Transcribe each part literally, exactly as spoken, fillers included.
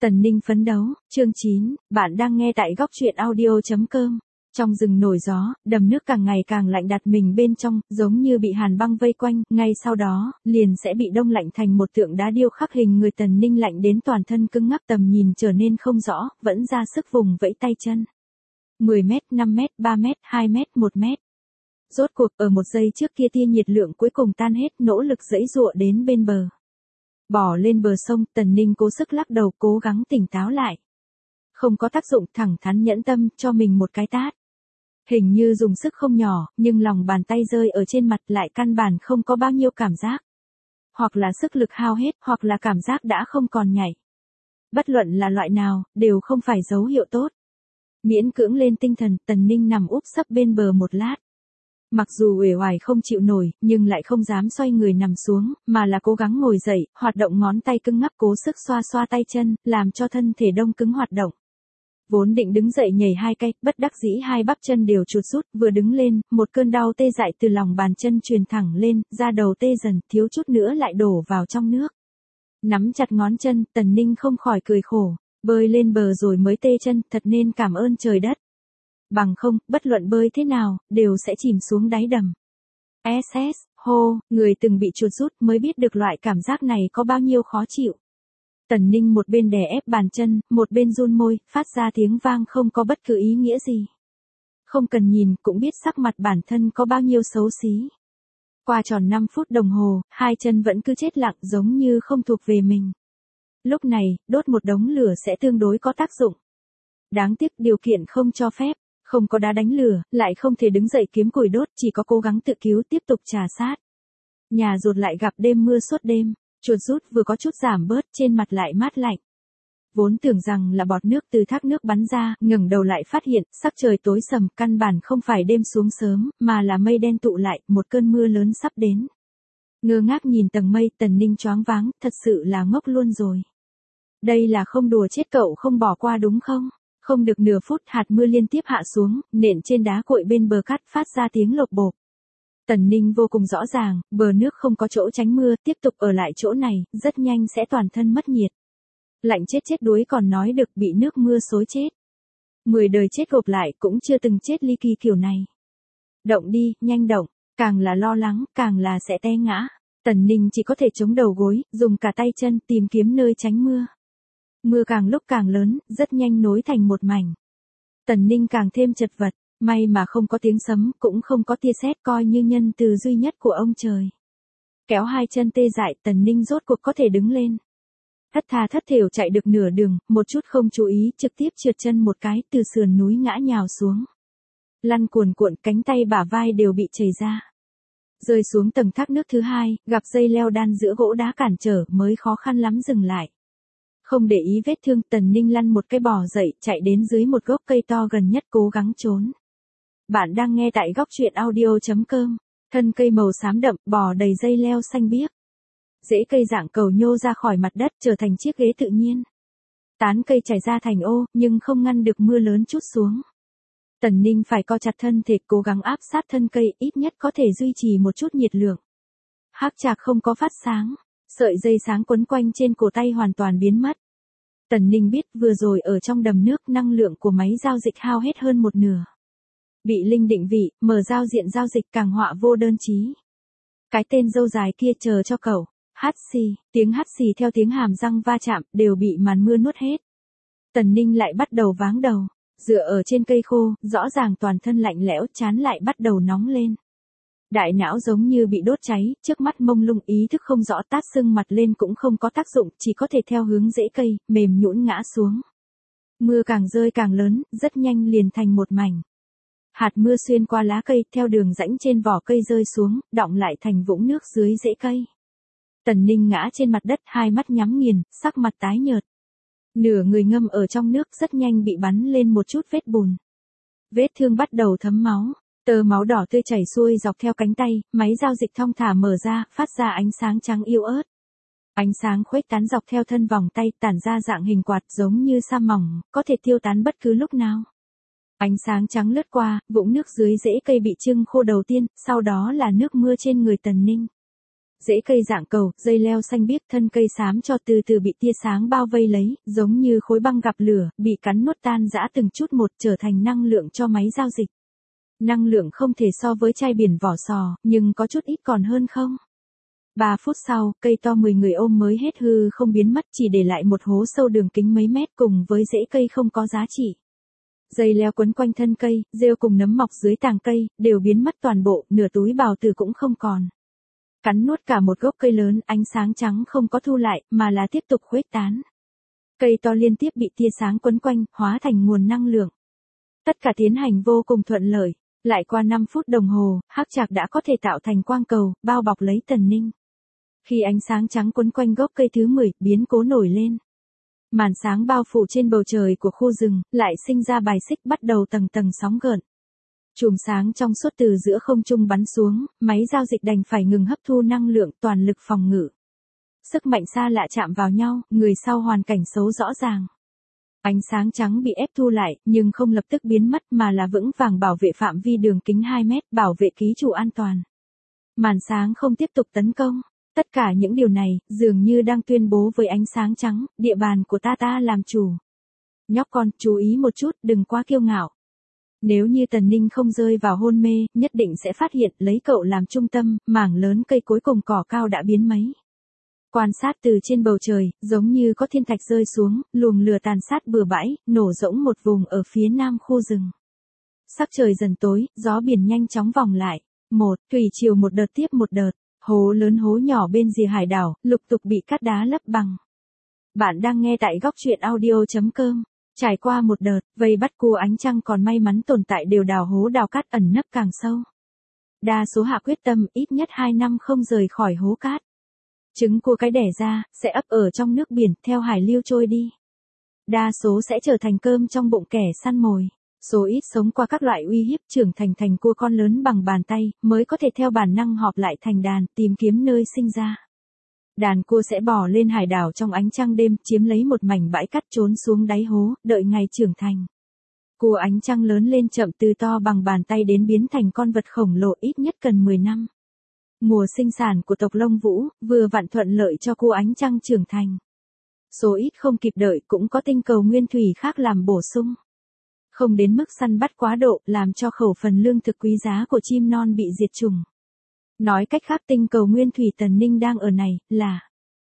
Tần Ninh phấn đấu, chương chín, bạn đang nghe tại góc truyện audio.com. Trong rừng nổi gió, đầm nước càng ngày càng lạnh đặt mình bên trong, giống như bị hàn băng vây quanh, ngay sau đó, liền sẽ bị đông lạnh thành một tượng đá điêu khắc hình người. Tần Ninh lạnh đến toàn thân cứng ngắc, tầm nhìn trở nên không rõ, vẫn ra sức vùng vẫy tay chân. mười mét, năm mét, ba mét, hai mét, một mét. Rốt cuộc ở một giây trước kia tia nhiệt lượng cuối cùng tan hết, nỗ lực giãy giụa đến bên bờ. Bỏ lên bờ sông, Tần Ninh cố sức lắc đầu, cố gắng tỉnh táo lại. Không có tác dụng, thẳng thắn nhẫn tâm, cho mình một cái tát. Hình như dùng sức không nhỏ, nhưng lòng bàn tay rơi ở trên mặt lại căn bản không có bao nhiêu cảm giác. Hoặc là sức lực hao hết, hoặc là cảm giác đã không còn nhảy. Bất luận là loại nào, đều không phải dấu hiệu tốt. Miễn cưỡng lên tinh thần, Tần Ninh nằm úp sấp bên bờ một lát. Mặc dù uể oải không chịu nổi, nhưng lại không dám xoay người nằm xuống, mà là cố gắng ngồi dậy, hoạt động ngón tay cứng ngắc, cố sức xoa xoa tay chân, làm cho thân thể đông cứng hoạt động. Vốn định đứng dậy nhảy hai cây, bất đắc dĩ hai bắp chân đều chuột rút, vừa đứng lên, một cơn đau tê dại từ lòng bàn chân truyền thẳng lên, da đầu tê dần, thiếu chút nữa lại đổ vào trong nước. Nắm chặt ngón chân, Tần Ninh không khỏi cười khổ, bơi lên bờ rồi mới tê chân, thật nên cảm ơn trời đất. Bằng không, bất luận bơi thế nào, đều sẽ chìm xuống đáy đầm. ét ét, hô, người từng bị chuột rút mới biết được loại cảm giác này có bao nhiêu khó chịu. Tần Ninh một bên đè ép bàn chân, một bên run môi, phát ra tiếng vang không có bất cứ ý nghĩa gì. Không cần nhìn, cũng biết sắc mặt bản thân có bao nhiêu xấu xí. Qua tròn năm phút đồng hồ, hai chân vẫn cứ chết lặng giống như không thuộc về mình. Lúc này, đốt một đống lửa sẽ tương đối có tác dụng. Đáng tiếc điều kiện không cho phép. Không có đá đánh lửa, lại không thể đứng dậy kiếm củi đốt, chỉ có cố gắng tự cứu tiếp tục trà sát. Nhà ruột lại gặp đêm mưa suốt đêm, chuột rút vừa có chút giảm bớt, trên mặt lại mát lạnh. Vốn tưởng rằng là bọt nước từ thác nước bắn ra, ngẩng đầu lại phát hiện, sắc trời tối sầm, căn bản không phải đêm xuống sớm, mà là mây đen tụ lại, một cơn mưa lớn sắp đến. Ngơ ngác nhìn tầng mây, Tần Ninh choáng váng, thật sự là ngốc luôn rồi. Đây là không đùa chết cậu không bỏ qua đúng không? Không được nửa phút, hạt mưa liên tiếp hạ xuống, nện trên đá cội bên bờ cát, phát ra tiếng lộp bộp. Tần Ninh vô cùng rõ ràng, bờ nước không có chỗ tránh mưa, tiếp tục ở lại chỗ này, rất nhanh sẽ toàn thân mất nhiệt. Lạnh chết chết đuối còn nói được, bị nước mưa xối chết. Mười đời chết gộp lại cũng chưa từng chết ly kỳ kiểu này. Động đi, nhanh động, càng là lo lắng, càng là sẽ té ngã. Tần Ninh chỉ có thể chống đầu gối, dùng cả tay chân tìm kiếm nơi tránh mưa. Mưa càng lúc càng lớn, rất nhanh nối thành một mảnh. Tần Ninh càng thêm chật vật, may mà không có tiếng sấm, cũng không có tia sét, coi như nhân từ duy nhất của ông trời. Kéo hai chân tê dại, Tần Ninh rốt cuộc có thể đứng lên. Thất tha thất thểu chạy được nửa đường, một chút không chú ý, trực tiếp trượt chân một cái, từ sườn núi ngã nhào xuống. Lăn cuồn cuộn, cánh tay bả vai đều bị chảy ra. Rơi xuống tầng thác nước thứ hai, gặp dây leo đan giữa gỗ đá cản trở, mới khó khăn lắm dừng lại. Không để ý vết thương, Tần Ninh lăn một cái bò dậy, chạy đến dưới một gốc cây to gần nhất, cố gắng trốn. Bạn đang nghe tại góc truyện audio.com. Thân cây màu xám đậm, bò đầy dây leo xanh biếc. Rễ cây dạng cầu nhô ra khỏi mặt đất, trở thành chiếc ghế tự nhiên. Tán cây chảy ra thành ô, nhưng không ngăn được mưa lớn trút xuống. Tần Ninh phải co chặt thân thể, cố gắng áp sát thân cây, ít nhất có thể duy trì một chút nhiệt lượng. Hắc trạc không có phát sáng. Sợi dây sáng quấn quanh trên cổ tay hoàn toàn biến mất. Tần Ninh biết vừa rồi ở trong đầm nước, năng lượng của máy giao dịch hao hết hơn một nửa. Bị linh định vị, mở giao diện giao dịch, càng họa vô đơn chí. Cái tên dâu dài kia chờ cho cậu. Hắt xì, tiếng hắt xì theo tiếng hàm răng va chạm, đều bị màn mưa nuốt hết. Tần Ninh lại bắt đầu váng đầu, dựa ở trên cây khô, rõ ràng toàn thân lạnh lẽo, trán lại bắt đầu nóng lên. Đại não giống như bị đốt cháy, trước mắt mông lung, ý thức không rõ, tát sưng mặt lên cũng không có tác dụng, chỉ có thể theo hướng rễ cây, mềm nhũn ngã xuống. Mưa càng rơi càng lớn, rất nhanh liền thành một mảnh. Hạt mưa xuyên qua lá cây, theo đường rãnh trên vỏ cây rơi xuống, đọng lại thành vũng nước dưới rễ cây. Tần Ninh ngã trên mặt đất, hai mắt nhắm nghiền, sắc mặt tái nhợt. Nửa người ngâm ở trong nước, rất nhanh bị bắn lên một chút vết bùn. Vết thương bắt đầu thấm máu. Tơ máu đỏ tươi chảy xuôi dọc theo cánh tay, máy giao dịch thong thả mở ra, phát ra ánh sáng trắng yếu ớt. Ánh sáng khuếch tán dọc theo thân vòng tay, tản ra dạng hình quạt giống như sa mỏng, có thể tiêu tán bất cứ lúc nào. Ánh sáng trắng lướt qua, vũng nước dưới rễ cây bị trưng khô đầu tiên, sau đó là nước mưa trên người Tần Ninh. Rễ cây dạng cầu, dây leo xanh biếc, thân cây xám cho từ từ bị tia sáng bao vây lấy, giống như khối băng gặp lửa, bị cắn nuốt tan rã từng chút một trở thành năng lượng cho máy giao dịch. Năng lượng không thể so với chai biển vỏ sò, nhưng có chút ít còn hơn không? Ba phút sau, cây to mười người ôm mới hết hư không biến mất, chỉ để lại một hố sâu đường kính mấy mét cùng với rễ cây không có giá trị. Dây leo quấn quanh thân cây, rêu cùng nấm mọc dưới tàng cây, đều biến mất toàn bộ, nửa túi bào tử cũng không còn. Cắn nuốt cả một gốc cây lớn, ánh sáng trắng không có thu lại, mà là tiếp tục khuếch tán. Cây to liên tiếp bị tia sáng quấn quanh, hóa thành nguồn năng lượng. Tất cả tiến hành vô cùng thuận lợi. Lại qua năm phút đồng hồ, hắc trạc đã có thể tạo thành quang cầu, bao bọc lấy Tần Ninh. Khi ánh sáng trắng quấn quanh gốc cây thứ mười, biến cố nổi lên. Màn sáng bao phủ trên bầu trời của khu rừng, lại sinh ra bài xích bắt đầu tầng tầng sóng gợn. Chùm sáng trong suốt từ giữa không trung bắn xuống, máy giao dịch đành phải ngừng hấp thu năng lượng toàn lực phòng ngự. Sức mạnh xa lạ chạm vào nhau, người sau hoàn cảnh xấu rõ ràng. Ánh sáng trắng bị ép thu lại, nhưng không lập tức biến mất mà là vững vàng bảo vệ phạm vi đường kính hai mét, bảo vệ ký chủ an toàn. Màn sáng không tiếp tục tấn công. Tất cả những điều này, dường như đang tuyên bố với ánh sáng trắng, địa bàn của ta ta làm chủ. Nhóc con, chú ý một chút, đừng quá kiêu ngạo. Nếu như Tần Ninh không rơi vào hôn mê, nhất định sẽ phát hiện lấy cậu làm trung tâm, mảng lớn cây cối cùng cỏ cao đã biến mấy. Quan sát từ trên bầu trời, giống như có thiên thạch rơi xuống, luồng lửa tàn sát bừa bãi, nổ rỗng một vùng ở phía nam khu rừng. Sắc trời dần tối, gió biển nhanh chóng vòng lại. Một, thủy triều một đợt tiếp một đợt, hố lớn hố nhỏ bên rìa hải đảo, lục tục bị cát đá lấp bằng. Bạn đang nghe tại góc truyện audio chấm com. Trải qua một đợt, vây bắt cua ánh trăng còn may mắn tồn tại đều đào hố đào cát ẩn nấp càng sâu. Đa số hạ quyết tâm ít nhất hai năm không rời khỏi hố cát. Trứng cua cái đẻ ra, sẽ ấp ở trong nước biển, theo hải lưu trôi đi. Đa số sẽ trở thành cơm trong bụng kẻ săn mồi. Số ít sống qua các loại uy hiếp trưởng thành thành cua con lớn bằng bàn tay, mới có thể theo bản năng họp lại thành đàn, tìm kiếm nơi sinh ra. Đàn cua sẽ bò lên hải đảo trong ánh trăng đêm, chiếm lấy một mảnh bãi cát trốn xuống đáy hố, đợi ngày trưởng thành. Cua ánh trăng lớn lên chậm từ to bằng bàn tay đến biến thành con vật khổng lồ ít nhất cần mười năm. Mùa sinh sản của tộc Lông Vũ, vừa vặn thuận lợi cho cua ánh trăng trưởng thành. Số ít không kịp đợi cũng có tinh cầu nguyên thủy khác làm bổ sung. Không đến mức săn bắt quá độ, làm cho khẩu phần lương thực quý giá của chim non bị diệt chủng. Nói cách khác tinh cầu nguyên thủy Tần Ninh đang ở này, là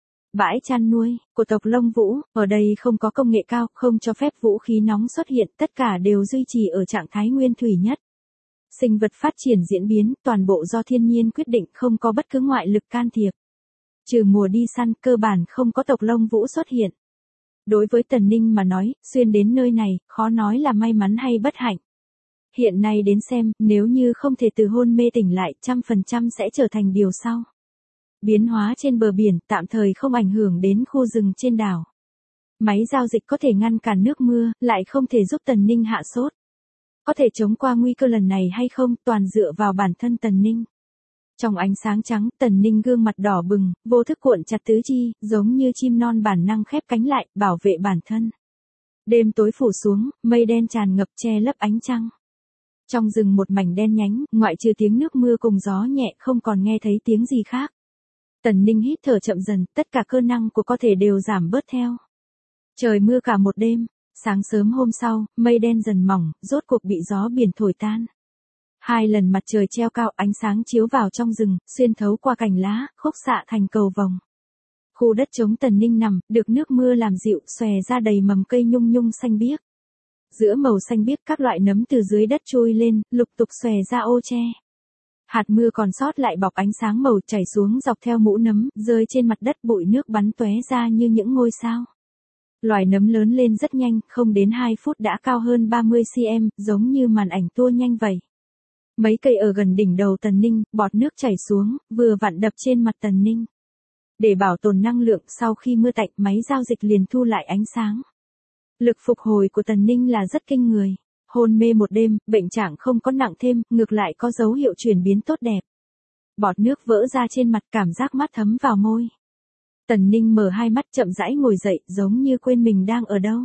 bãi chăn nuôi của tộc Lông Vũ, ở đây không có công nghệ cao, không cho phép vũ khí nóng xuất hiện, tất cả đều duy trì ở trạng thái nguyên thủy nhất. Sinh vật phát triển diễn biến, toàn bộ do thiên nhiên quyết định, không có bất cứ ngoại lực can thiệp. Trừ mùa đi săn, cơ bản không có tộc Lông Vũ xuất hiện. Đối với Tần Ninh mà nói, xuyên đến nơi này, khó nói là may mắn hay bất hạnh. Hiện nay đến xem, nếu như không thể từ hôn mê tỉnh lại, trăm phần trăm sẽ trở thành điều sau. Biến hóa trên bờ biển, tạm thời không ảnh hưởng đến khu rừng trên đảo. Máy giao dịch có thể ngăn cản nước mưa, lại không thể giúp Tần Ninh hạ sốt. Có thể chống qua nguy cơ lần này hay không, toàn dựa vào bản thân Tần Ninh. Trong ánh sáng trắng, Tần Ninh gương mặt đỏ bừng, vô thức cuộn chặt tứ chi, giống như chim non bản năng khép cánh lại, bảo vệ bản thân. Đêm tối phủ xuống, mây đen tràn ngập che lấp ánh trăng. Trong rừng một mảnh đen nhánh, ngoại trừ tiếng nước mưa cùng gió nhẹ không còn nghe thấy tiếng gì khác. Tần Ninh hít thở chậm dần, tất cả cơ năng của cơ thể đều giảm bớt theo. Trời mưa cả một đêm, sáng sớm hôm sau, mây đen dần mỏng, rốt cuộc bị gió biển thổi tan. Hai lần mặt trời treo cao, ánh sáng chiếu vào trong rừng, xuyên thấu qua cành lá, khúc xạ thành cầu vồng. Khu đất trống Tần Ninh nằm, được nước mưa làm dịu, xòe ra đầy mầm cây nhung nhung xanh biếc. Giữa màu xanh biếc các loại nấm từ dưới đất trôi lên, lục tục xòe ra ô che. Hạt mưa còn sót lại bọc ánh sáng màu chảy xuống dọc theo mũ nấm, rơi trên mặt đất bụi nước bắn tóe ra như những ngôi sao. Loài nấm lớn lên rất nhanh, không đến hai phút đã cao hơn ba mươi xăng-ti-mét, giống như màn ảnh tua nhanh vậy. Mấy cây ở gần đỉnh đầu Tần Ninh, bọt nước chảy xuống, vừa vặn đập trên mặt Tần Ninh. Để bảo tồn năng lượng, sau khi mưa tạnh, máy giao dịch liền thu lại ánh sáng. Lực phục hồi của Tần Ninh là rất kinh người. Hôn mê một đêm, bệnh trạng không có nặng thêm, ngược lại có dấu hiệu chuyển biến tốt đẹp. Bọt nước vỡ ra trên mặt, cảm giác mát thấm vào môi. Tần Ninh mở hai mắt chậm rãi ngồi dậy, giống như quên mình đang ở đâu.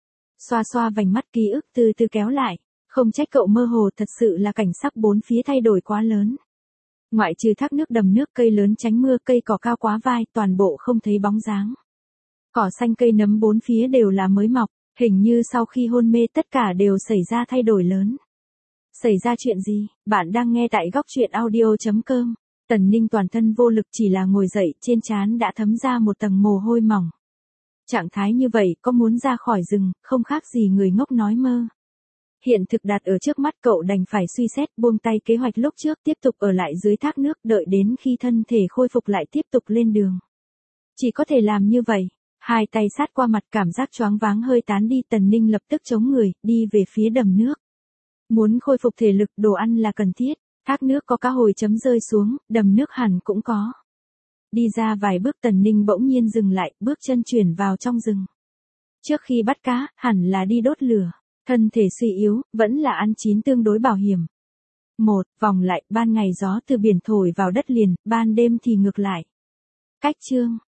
Xoa xoa vành mắt, ký ức từ từ kéo lại. Không trách cậu mơ hồ, thật sự là cảnh sắc bốn phía thay đổi quá lớn. Ngoại trừ thác nước đầm nước cây lớn tránh mưa cây cỏ cao quá vai toàn bộ không thấy bóng dáng. Cỏ xanh cây nấm bốn phía đều là mới mọc, hình như sau khi hôn mê tất cả đều xảy ra thay đổi lớn. Xảy ra chuyện gì? Bạn đang nghe tại góc truyện audio chấm com. Tần Ninh toàn thân vô lực chỉ là ngồi dậy trên trán đã thấm ra một tầng mồ hôi mỏng. Trạng thái như vậy có muốn ra khỏi rừng, không khác gì người ngốc nói mơ. Hiện thực đặt ở trước mắt cậu đành phải suy xét buông tay kế hoạch lúc trước tiếp tục ở lại dưới thác nước đợi đến khi thân thể khôi phục lại tiếp tục lên đường. Chỉ có thể làm như vậy, hai tay sát qua mặt cảm giác choáng váng hơi tán đi Tần Ninh lập tức chống người, đi về phía đầm nước. Muốn khôi phục thể lực đồ ăn là cần thiết, thác nước có cá hồi chấm rơi xuống, đầm nước hẳn cũng có. Đi ra vài bước Tần Ninh bỗng nhiên dừng lại, bước chân chuyển vào trong rừng. Trước khi bắt cá, hẳn là đi đốt lửa. Thân thể suy yếu, vẫn là ăn chín tương đối bảo hiểm. Một, vòng lại, ban ngày gió từ biển thổi vào đất liền, ban đêm thì ngược lại. Cách chương,